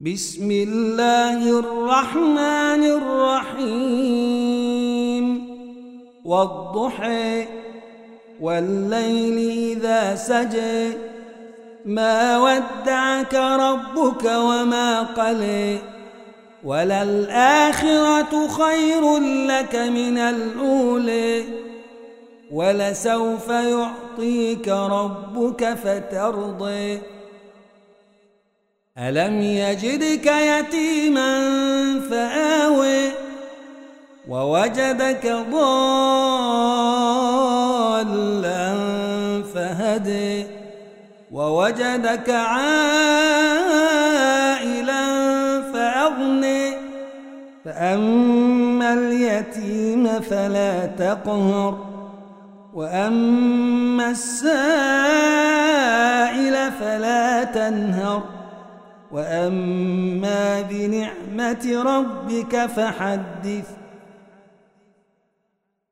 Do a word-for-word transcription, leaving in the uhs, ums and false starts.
بسم الله الرحمن الرحيم والضحى والليل إذا سجى ما ودعك ربك وما قلى وللآخرة خير لك من الأولى ولسوف يعطيك ربك فترضى ألم يجدك يتيما فآوى ووجدك ضالا فهدى ووجدك عائلا فأغنى فأما اليتيم فلا تقهر وأما السائل فلا تنهر وأما بنعمة ربك فحدث